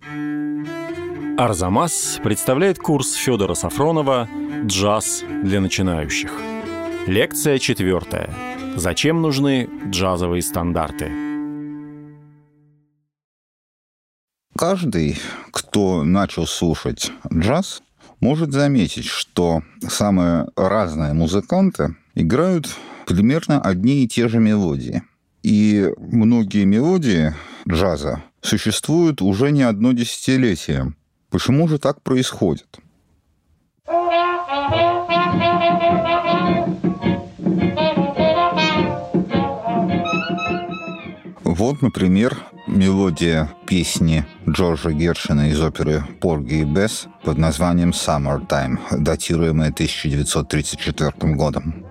Арзамас представляет курс Федора Сафронова «Джаз для начинающих». Лекция 4. Зачем нужны джазовые стандарты? Каждый, кто начал слушать джаз, может заметить, что самые разные музыканты играют примерно одни и те же мелодии. И многие мелодии джаза существуют уже не одно десятилетие. Почему же так происходит? Вот, например, мелодия песни Джорджа Гершвина из оперы «Порги и Бесс» под названием «Summertime», датируемая 1934 годом.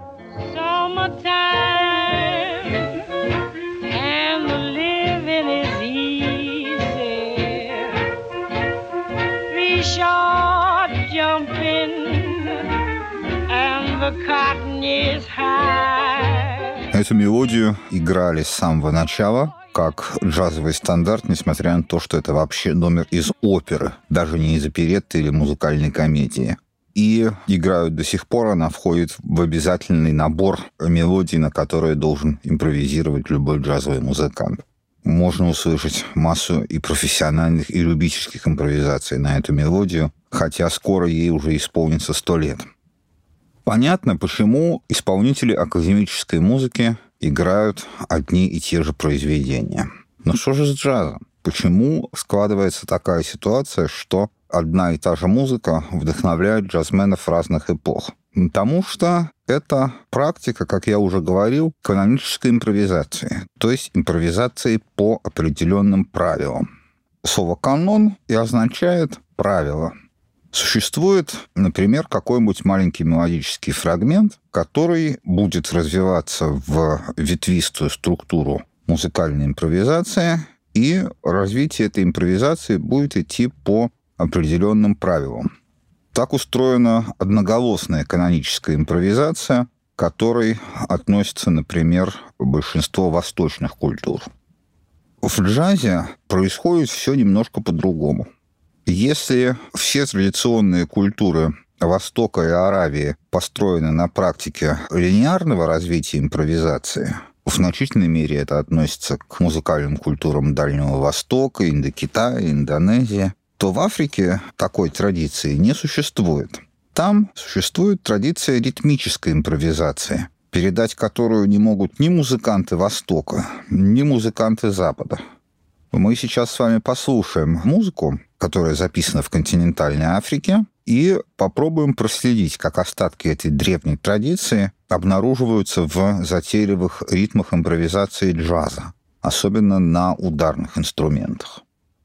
Эту мелодию играли с самого начала как джазовый стандарт, несмотря на то, что это вообще номер из оперы, даже не из оперетты или музыкальной комедии. И играют до сих пор, она входит в обязательный набор мелодий, на которые должен импровизировать любой джазовый музыкант. Можно услышать массу и профессиональных, и любительских импровизаций на эту мелодию, хотя скоро ей уже исполнится 100 лет. Понятно, почему исполнители академической музыки играют одни и те же произведения. Но что же с джазом? Почему складывается такая ситуация, что одна и та же музыка вдохновляет джазменов разных эпох? Потому что это практика, как я уже говорил, канонической импровизации, то есть импровизации по определенным правилам. Слово «канон» и означает «правило». Существует, например, какой-нибудь маленький мелодический фрагмент, который будет развиваться в ветвистую структуру музыкальной импровизации, и развитие этой импровизации будет идти по определенным правилам. Так устроена одноголосная каноническая импровизация, к которой относится, например, большинство восточных культур. В джазе происходит все немножко по-другому. Если все традиционные культуры Востока и Аравии построены на практике линейного развития импровизации, в значительной мере это относится к музыкальным культурам Дальнего Востока, Индокитая, Индонезии, то в Африке такой традиции не существует. Там существует традиция ритмической импровизации, передать которую не могут ни музыканты Востока, ни музыканты Запада. Мы сейчас с вами послушаем музыку, которая записана в континентальной Африке, и попробуем проследить, как остатки этой древней традиции обнаруживаются в затейливых ритмах импровизации джаза, особенно на ударных инструментах.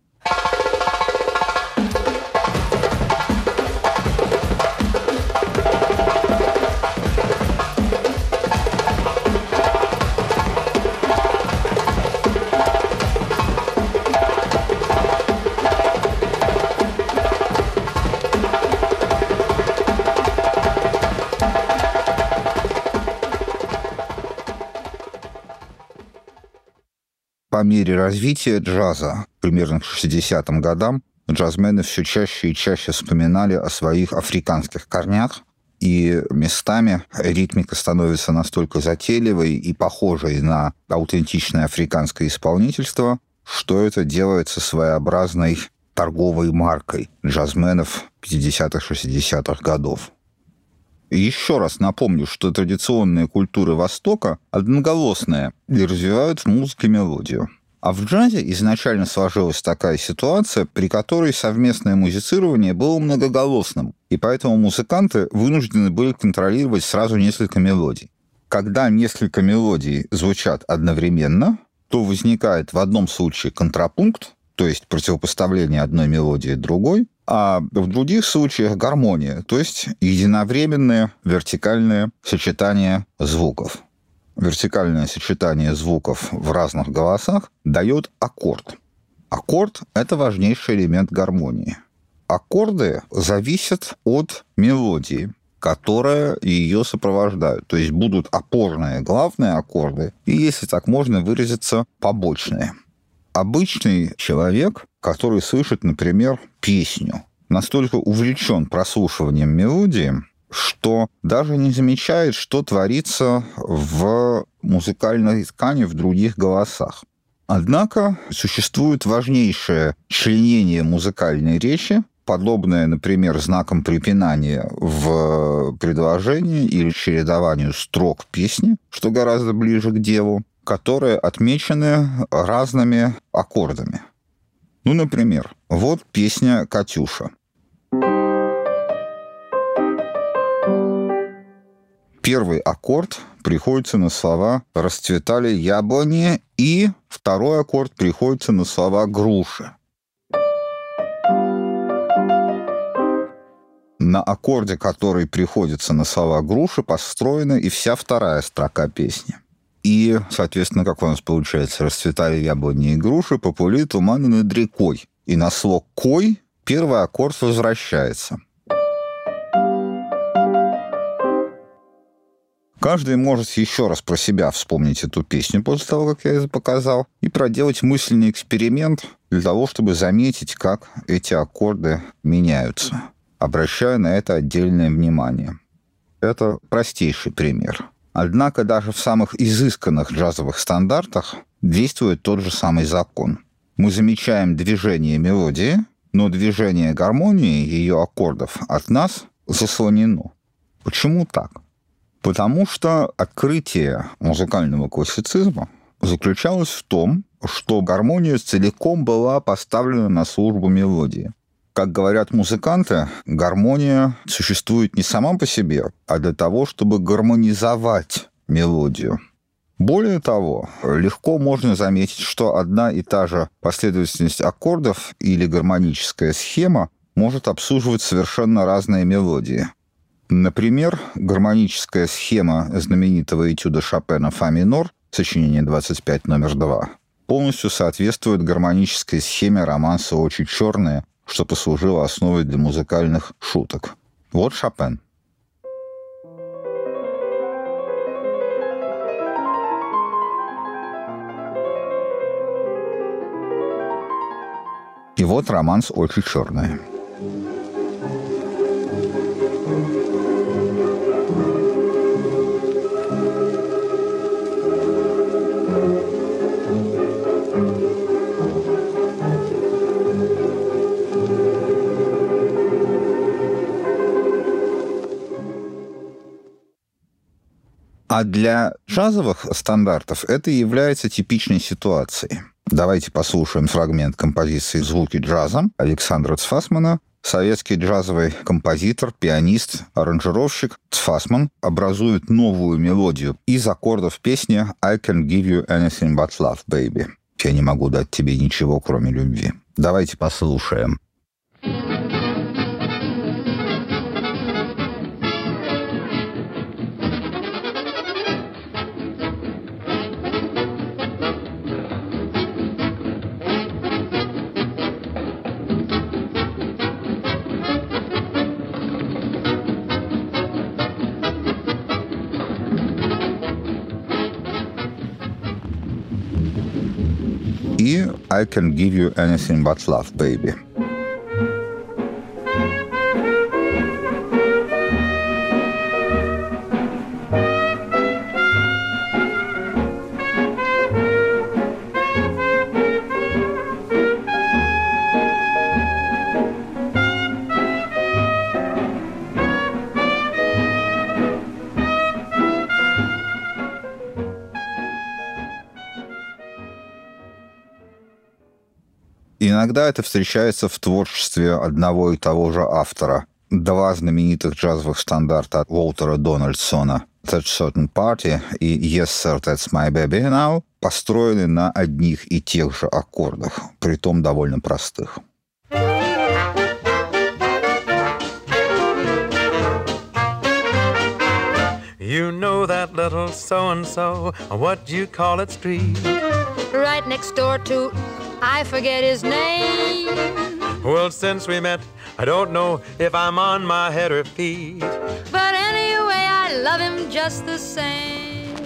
По мере развития джаза, примерно к 60-м годам, джазмены все чаще и чаще вспоминали о своих африканских корнях, и местами ритмика становится настолько затейливой и похожей на аутентичное африканское исполнительство, что это делается своеобразной торговой маркой джазменов 50-х, 60-х годов. И еще раз напомню, что традиционные культуры Востока одноголосные и развивают в музыке мелодию. А в джазе изначально сложилась такая ситуация, при которой совместное музицирование было многоголосным, и поэтому музыканты вынуждены были контролировать сразу несколько мелодий. Когда несколько мелодий звучат одновременно, то возникает в одном случае контрапункт, то есть противопоставление одной мелодии другой, а в других случаях гармония, то есть единовременное вертикальное сочетание звуков. Вертикальное сочетание звуков в разных голосах дает аккорд. Аккорд – это важнейший элемент гармонии. Аккорды зависят от мелодии, которые ее сопровождают. То есть будут опорные, главные аккорды, и, если так можно выразиться, побочные. Обычный человек, который слышит, например, песню, настолько увлечен прослушиванием мелодии, что даже не замечает, что творится в музыкальной ткани в других голосах. Однако существует важнейшее членение музыкальной речи, подобное, например, знаком препинания в предложении или чередованию строк песни, что гораздо ближе к делу, которые отмечены разными аккордами. Ну, например, вот песня «Катюша». Первый аккорд приходится на слова «расцветали яблони», и второй аккорд приходится на слова «груши». На аккорде, который приходится на слова «груши», построена и вся вторая строка песни. И, соответственно, как у нас получается, «расцветали яблони и груши, попули туманы над рекой». И на слог «кой» первый аккорд возвращается. Каждый может еще раз про себя вспомнить эту песню после того, как я ее показал, и проделать мысленный эксперимент для того, чтобы заметить, как эти аккорды меняются, обращая на это отдельное внимание. Это простейший пример. Однако даже в самых изысканных джазовых стандартах действует тот же самый закон. Мы замечаем движение мелодии, но движение гармонии ее аккордов от нас заслонено. Почему так? Потому что открытие музыкального классицизма заключалось в том, что гармония целиком была поставлена на службу мелодии. Как говорят музыканты, гармония существует не сама по себе, а для того, чтобы гармонизовать мелодию. Более того, легко можно заметить, что одна и та же последовательность аккордов или гармоническая схема может обслуживать совершенно разные мелодии. Например, гармоническая схема знаменитого этюда Шопена «Фа минор», сочинение 25 номер 2, полностью соответствует гармонической схеме романса «Очи черные», что послужило основой для музыкальных шуток. Вот Шопен. И вот романс «Очи черные». А для джазовых стандартов это является типичной ситуацией. Давайте послушаем фрагмент композиции «Звуки джаза» Александра Цфасмана. Советский джазовый композитор, пианист, аранжировщик Цфасман образует новую мелодию из аккордов песни «I can give you anything but love, baby». «Я не могу дать тебе ничего, кроме любви». Давайте послушаем. И «I can give you anything but love, baby». Иногда это встречается в творчестве одного и того же автора. Два знаменитых джазовых стандарта от Уолтера Дональдсона «That Certain Party» и «Yes, Sir, That's My Baby Now» построены на одних и тех же аккордах, притом довольно простых. You know that little so-and-so, what you call it street? Right next door to, I forget his name. Well, since we met, I don't know if I'm on my head or feet. But anyway, I love him just the same.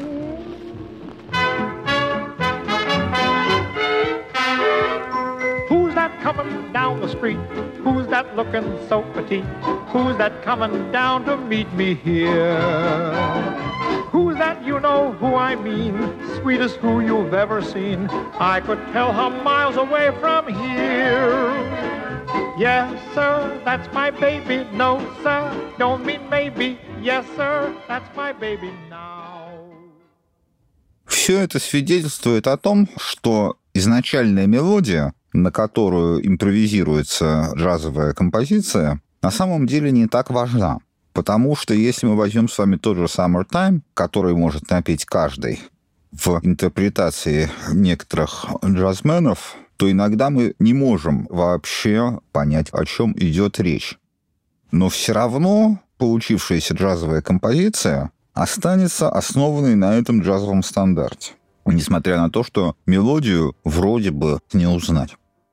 Who's that coming down the street? Who's that looking so petite? Who's that coming down to meet me here? Who's that, you know who I mean? Sweetest who you've ever seen. I could tell her miles away from here. Yes, sir, that's my baby. No, sir, don't mean maybe. Yes, sir, that's my baby now. Все это свидетельствует о том, что изначальная мелодия, на которую импровизируется джазовая композиция, на самом деле не так важна. Потому что если мы возьмем с вами тот же «Summertime», который может напеть каждый в интерпретации некоторых джазменов, то иногда мы не можем вообще понять, о чем идет речь. Но все равно получившаяся джазовая композиция останется основанной на этом джазовом стандарте, несмотря на то, что мелодию вроде бы не узнать.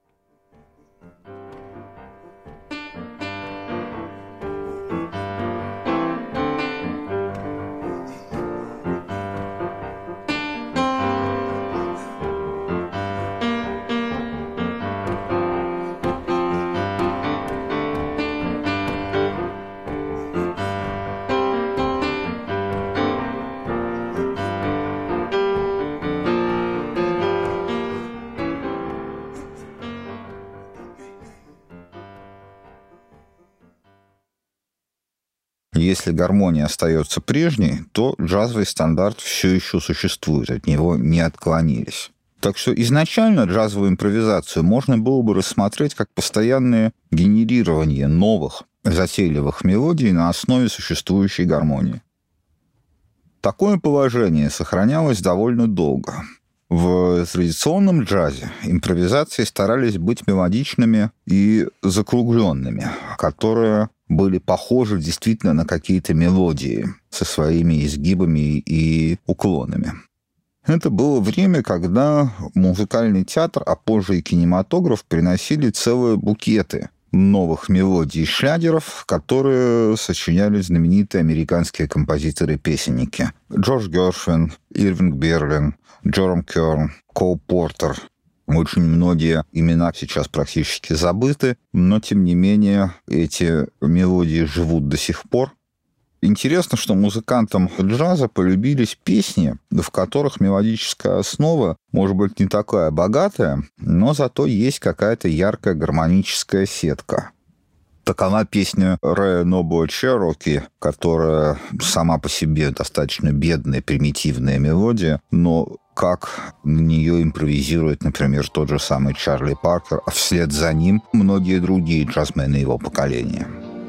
Если гармония остается прежней, то джазовый стандарт все еще существует, от него не отклонились. Так что изначально джазовую импровизацию можно было бы рассмотреть как постоянное генерирование новых затейливых мелодий на основе существующей гармонии. Такое положение сохранялось довольно долго. В традиционном джазе импровизации старались быть мелодичными и закругленными, которые были похожи действительно на какие-то мелодии со своими изгибами и уклонами. Это было время, когда музыкальный театр, а позже и кинематограф приносили целые букеты новых мелодий и шлягеров, которые сочиняли знаменитые американские композиторы-песенники. Джордж Гершвин, Ирвинг Берлин, Джером Керн, Кол Портер. Очень многие имена сейчас практически забыты, но, тем не менее, эти мелодии живут до сих пор. Интересно, что музыкантам джаза полюбились песни, в которых мелодическая основа может быть не такая богатая, но зато есть какая-то яркая гармоническая сетка. Такова песня Рэя Нобуа Чероки, которая сама по себе достаточно бедная, примитивная мелодия, но как на нее импровизирует, например, тот же самый Чарли Паркер, а вслед за ним многие другие джазмены его поколения.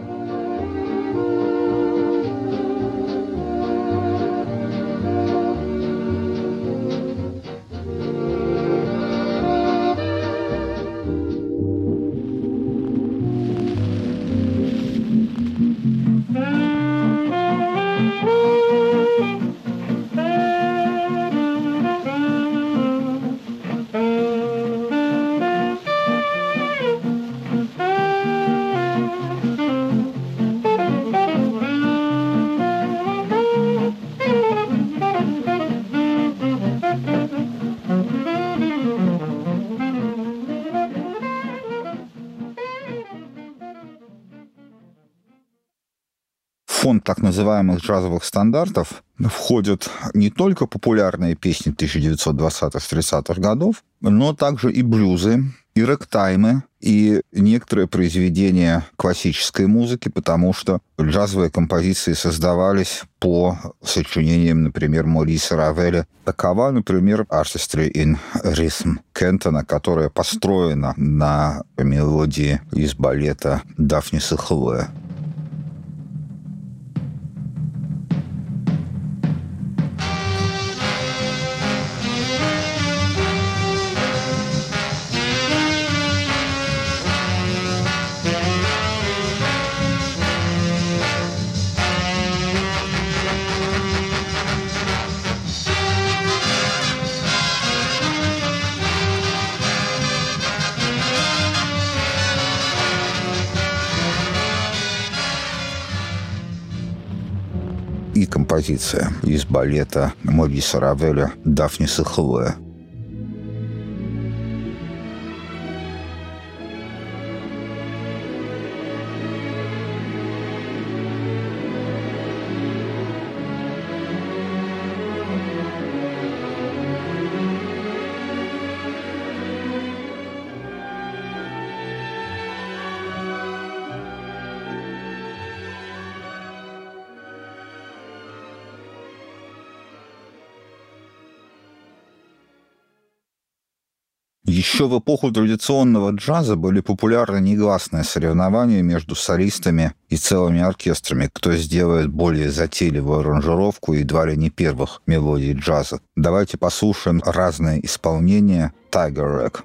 В фонд так называемых джазовых стандартов входят не только популярные песни 1920-30-х годов, но также и блюзы, и рэктаймы, и некоторые произведения классической музыки, потому что джазовые композиции создавались по сочинениям, например, Мориса Равеля. Такова, например, Artistry in Rhythm Кентона, которая построена на мелодии из балета «Дафнис и Хлоя». И композиция из балета Мориса Равеля «Дафнис и Хлоя». Еще в эпоху традиционного джаза были популярны негласные соревнования между солистами и целыми оркестрами, кто сделает более затейливую аранжировку едва ли не первых мелодий джаза. Давайте послушаем разные исполнения Tiger Rag.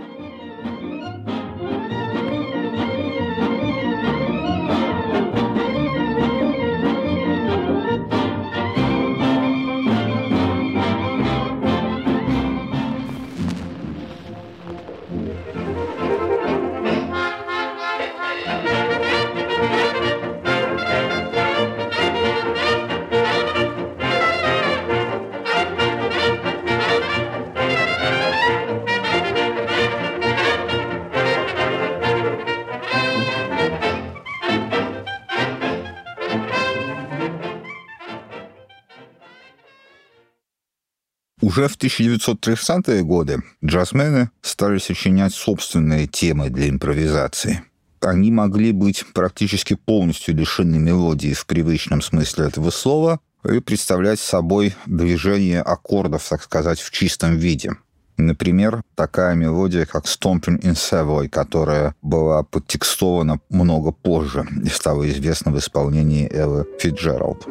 Уже в 1930-е годы джазмены стали сочинять собственные темы для импровизации. Они могли быть практически полностью лишены мелодии в привычном смысле этого слова и представлять собой движение аккордов, так сказать, в чистом виде. Например, такая мелодия, как «Stomping in Savoy», которая была подтекстована много позже и стала известна в исполнении Эллы Фицджеральд.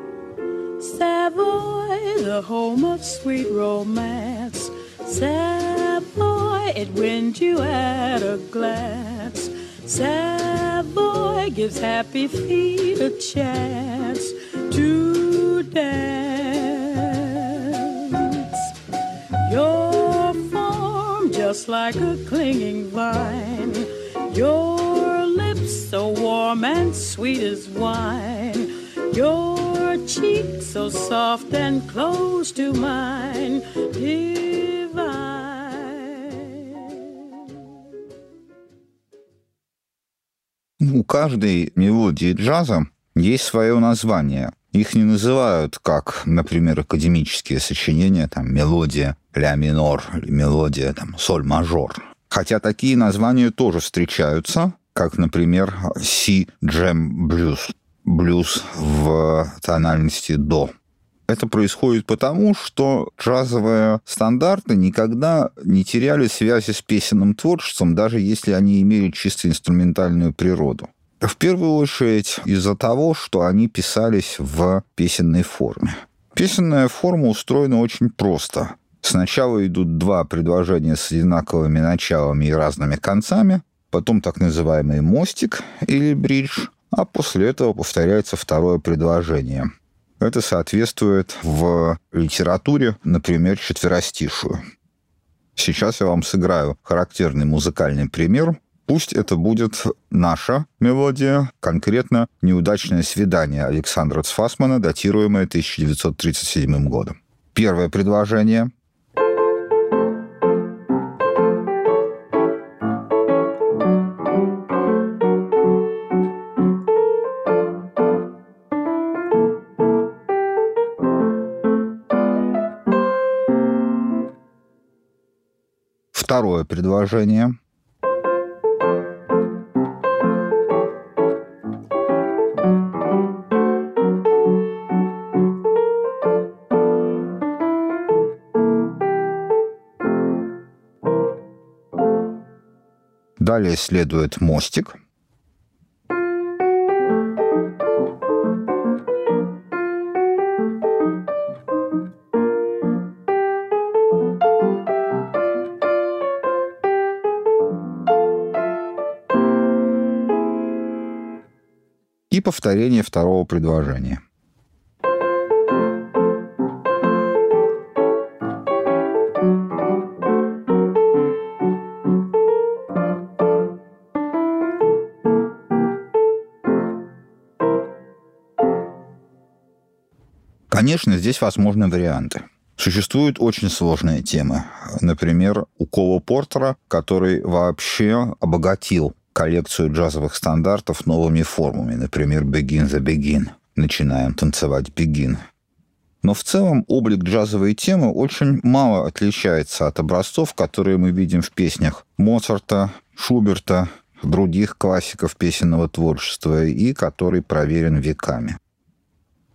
Savoy, the home of sweet romance. Savoy, it wins you at a glance. Savoy gives happy feet a chance to dance. Your form just like a clinging vine. Your lips so warm and sweet as wine. Your cheek so soft and close to mine, divine. У каждой мелодии джаза есть свое название. Их не называют, как, например, академические сочинения, там, мелодия ля минор или мелодия там, соль мажор. Хотя такие названия тоже встречаются, как, например, си-джем блюз. Блюз в тональности до. Это происходит потому, что джазовые стандарты никогда не теряли связи с песенным творчеством, даже если они имели чисто инструментальную природу. В первую очередь из-за того, что они писались в песенной форме. Песенная форма устроена очень просто. Сначала идут два предложения с одинаковыми началами и разными концами, потом так называемый мостик или бридж, а после этого повторяется второе предложение. Это соответствует в литературе, например, четверостишию. Сейчас я вам сыграю характерный музыкальный пример. Пусть это будет наша мелодия, конкретно «Неудачное свидание» Александра Цфасмана, датируемое 1937 годом. Первое предложение. Второе предложение. Далее следует мостик. И повторение второго предложения. Конечно, здесь возможны варианты. Существуют очень сложные темы. Например, у Кола Портера, который вообще обогатил коллекцию джазовых стандартов новыми формами. Например, «Begin the Begin». Начинаем танцевать «Begin». Но в целом облик джазовой темы очень мало отличается от образцов, которые мы видим в песнях Моцарта, Шуберта, других классиков песенного творчества и который проверен веками.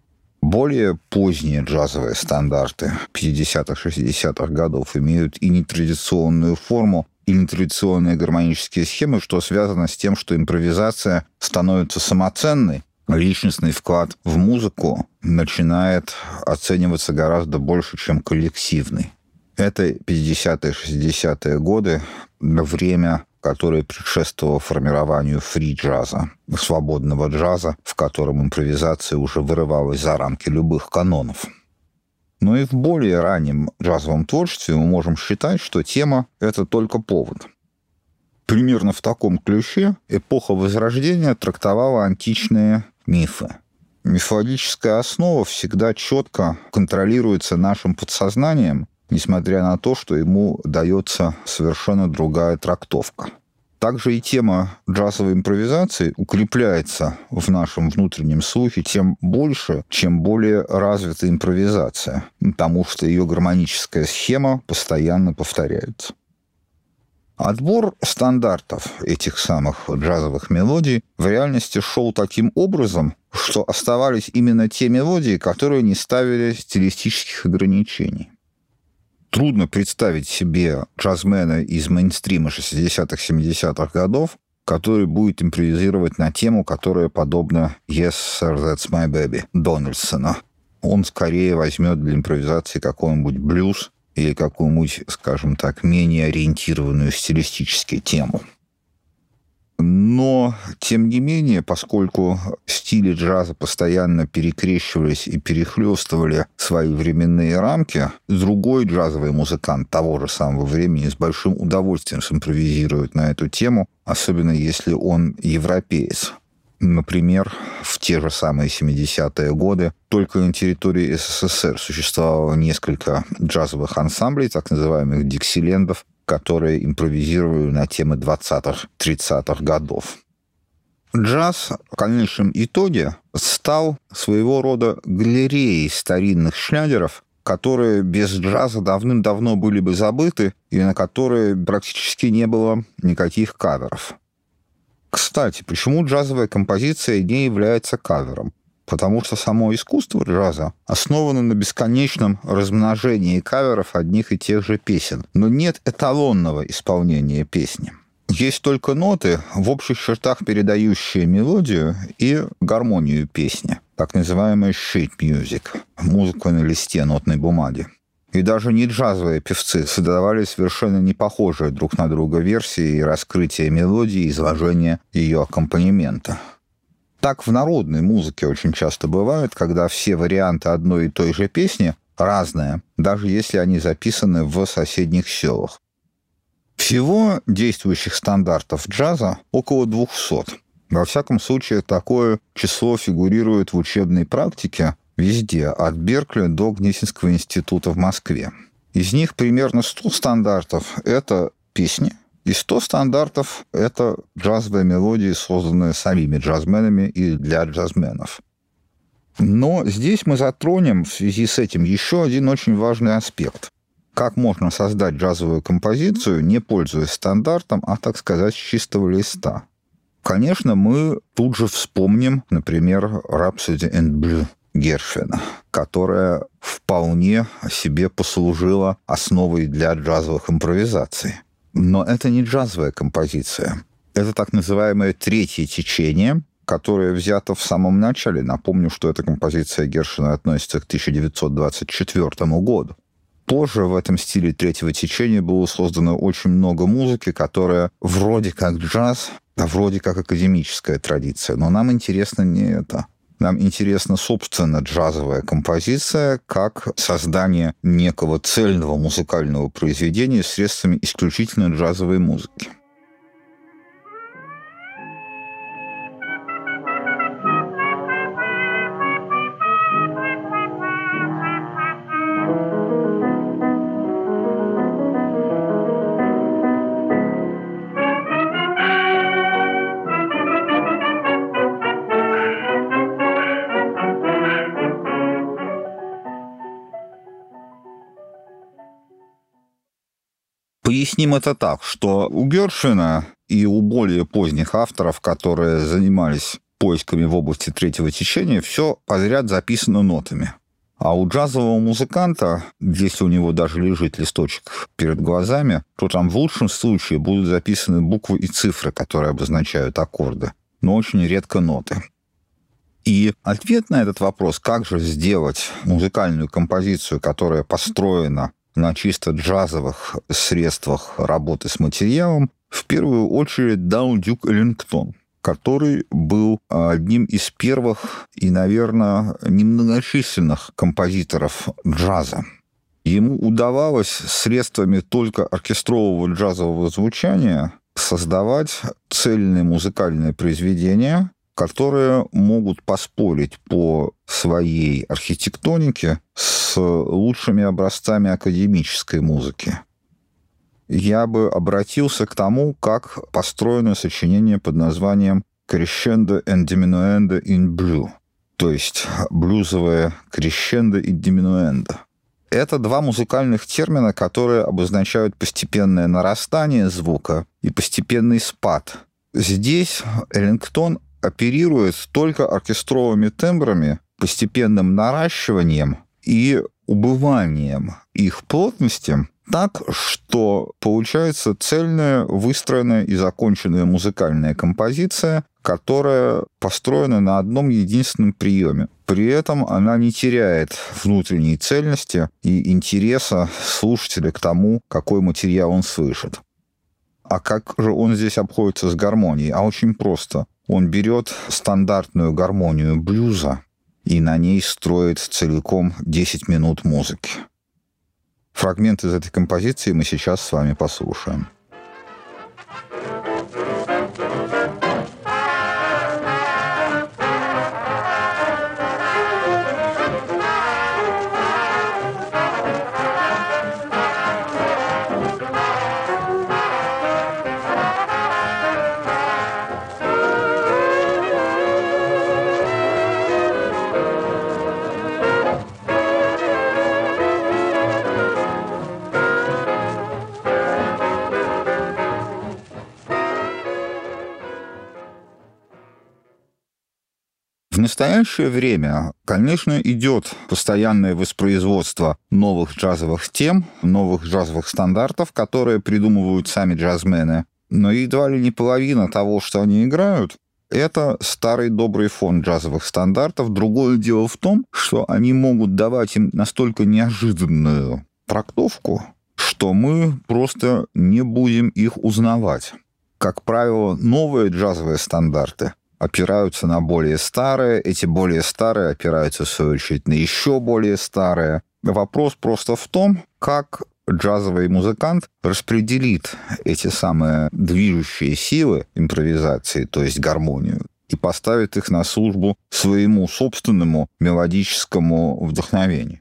Более поздние джазовые стандарты 50-х, 60-х годов имеют и нетрадиционную форму, и нетрадиционные гармонические схемы, что связано с тем, что импровизация становится самоценной, личностный вклад в музыку начинает оцениваться гораздо больше, чем коллективный. Это 50-е, 60-е годы, время, которое предшествовало формированию фри-джаза, свободного джаза, в котором импровизация уже вырывалась за рамки любых канонов. Но и в более раннем джазовом творчестве мы можем считать, что тема — это только повод. Примерно в таком ключе эпоха Возрождения трактовала античные мифы. Мифологическая основа всегда четко контролируется нашим подсознанием, несмотря на то, что ему дается совершенно другая трактовка. Также и тема джазовой импровизации укрепляется в нашем внутреннем слухе тем больше, чем более развита импровизация, потому что ее гармоническая схема постоянно повторяется. Отбор стандартов этих самых джазовых мелодий в реальности шел таким образом, что оставались именно те мелодии, которые не ставили стилистических ограничений. Трудно представить себе джазмена из мейнстрима 60-х, 70-х годов, который будет импровизировать на тему, которая подобна «Yes, sir, that's my baby» Дональдсона. Он скорее возьмет для импровизации какой-нибудь блюз или какую-нибудь, скажем так, менее ориентированную стилистически тему. Но, тем не менее, поскольку стили джаза постоянно перекрещивались и перехлёстывали свои временные рамки, другой джазовый музыкант того же самого времени с большим удовольствием симпровизирует на эту тему, особенно если он европеец. Например, в те же самые 70-е годы только на территории СССР существовало несколько джазовых ансамблей, так называемых диксилендов, которые импровизировали на темы 20-х, 30-х годов. Джаз в конечном итоге стал своего рода галереей старинных шлягеров, которые без джаза давным-давно были бы забыты и на которые практически не было никаких каверов. Кстати, почему джазовая композиция не является кавером? Потому что само искусство джаза основано на бесконечном размножении каверов одних и тех же песен. Но нет эталонного исполнения песни. Есть только ноты, в общих чертах передающие мелодию и гармонию песни, так называемая sheet music, музыка на листе нотной бумаги. И даже не джазовые певцы создавали совершенно не похожие друг на друга версии и раскрытия мелодии, и изложения ее аккомпанемента. Так в народной музыке очень часто бывает, когда все варианты одной и той же песни разные, даже если они записаны в соседних селах. Всего действующих стандартов джаза около 200. Во всяком случае, такое число фигурирует в учебной практике везде, от Беркли до Гнесинского института в Москве. Из них примерно 100 стандартов — это песни, и 100 стандартов — это джазовые мелодии, созданные самими джазменами и для джазменов. Но здесь мы затронем в связи с этим еще один очень важный аспект. Как можно создать джазовую композицию, не пользуясь стандартом, а, так сказать, с чистого листа? Конечно, мы тут же вспомним, например, «Rhapsody in Blue» Гершвина, которая вполне себе послужила основой для джазовых импровизаций. Но это не джазовая композиция. Это так называемое третье течение, которое взято в самом начале. Напомню, что эта композиция Гершвина относится к 1924 году. Позже в этом стиле третьего течения было создано очень много музыки, которая вроде как джаз, а вроде как академическая традиция. Но нам интересно не это. Нам интересна, собственно, джазовая композиция как создание некого цельного музыкального произведения средствами исключительно джазовой музыки. Поясним это так, что у Гершвина и у более поздних авторов, которые занимались поисками в области третьего течения, все подряд записано нотами. А у джазового музыканта, если у него даже лежит листочек перед глазами, то там в лучшем случае будут записаны буквы и цифры, которые обозначают аккорды, но очень редко ноты. И ответ на этот вопрос, как же сделать музыкальную композицию, которая построена на чисто джазовых средствах работы с материалом, в первую очередь дал Дюк Эллингтон, который был одним из первых и, наверное, немногочисленных композиторов джаза. Ему удавалось средствами только оркестрового джазового звучания создавать цельные музыкальные произведения, которые могут поспорить по своей архитектонике с лучшими образцами академической музыки. Я бы обратился к тому, как построено сочинение под названием «Crescendo and Diminuendo in Blue», то есть блюзовое крещендо и диминуэндо. Это два музыкальных термина, которые обозначают постепенное нарастание звука и постепенный спад. Здесь Эллингтон оперирует только оркестровыми тембрами, постепенным наращиванием и убыванием их плотности, так, что получается цельная, выстроенная и законченная музыкальная композиция, которая построена на одном единственном приеме. При этом она не теряет внутренней цельности и интереса слушателя к тому, какой материал он слышит. А как же он здесь обходится с гармонией? А очень просто. Он берет стандартную гармонию блюза и на ней строит целиком 10 минут музыки. Фрагмент из этой композиции мы сейчас с вами послушаем. В настоящее время, конечно, идет постоянное воспроизводство новых джазовых тем, новых джазовых стандартов, которые придумывают сами джазмены. Но едва ли не половина того, что они играют, это старый добрый фон джазовых стандартов. Другое дело в том, что они могут давать им настолько неожиданную трактовку, что мы просто не будем их узнавать. Как правило, новые джазовые стандарты опираются на более старые, эти более старые опираются, в свою очередь, на еще более старые. Вопрос просто в том, как джазовый музыкант распределит эти самые движущие силы импровизации, то есть гармонию, и поставит их на службу своему собственному мелодическому вдохновению.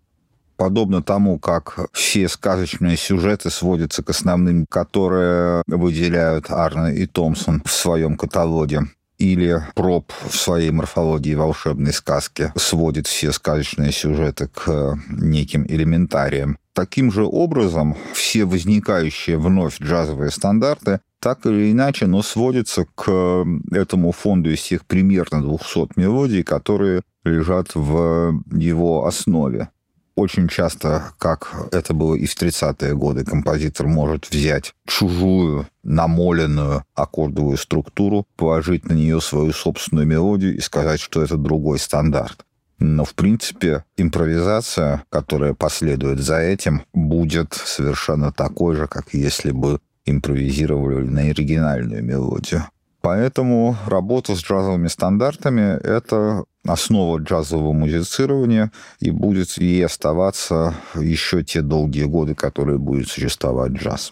Подобно тому, как все сказочные сюжеты сводятся к основным, которые выделяют Арне и Томпсон в своем каталоге, или Проб в своей морфологии волшебной сказки сводит все сказочные сюжеты к неким элементариям. Таким же образом все возникающие вновь джазовые стандарты так или иначе, но сводятся к этому фонду из тех примерно 200 мелодий, которые лежат в его основе. Очень часто, как это было и в 30-е годы, композитор может взять чужую, намоленную аккордовую структуру, положить на нее свою собственную мелодию и сказать, что это другой стандарт. Но, в принципе, импровизация, которая последует за этим, будет совершенно такой же, как если бы импровизировали на оригинальную мелодию. Поэтому работа с джазовыми стандартами – это основа джазового музицирования, и будет ей оставаться еще те долгие годы, которые будет существовать джаз.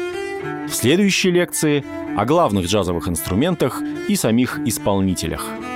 В следующей лекции о главных джазовых инструментах и самих исполнителях.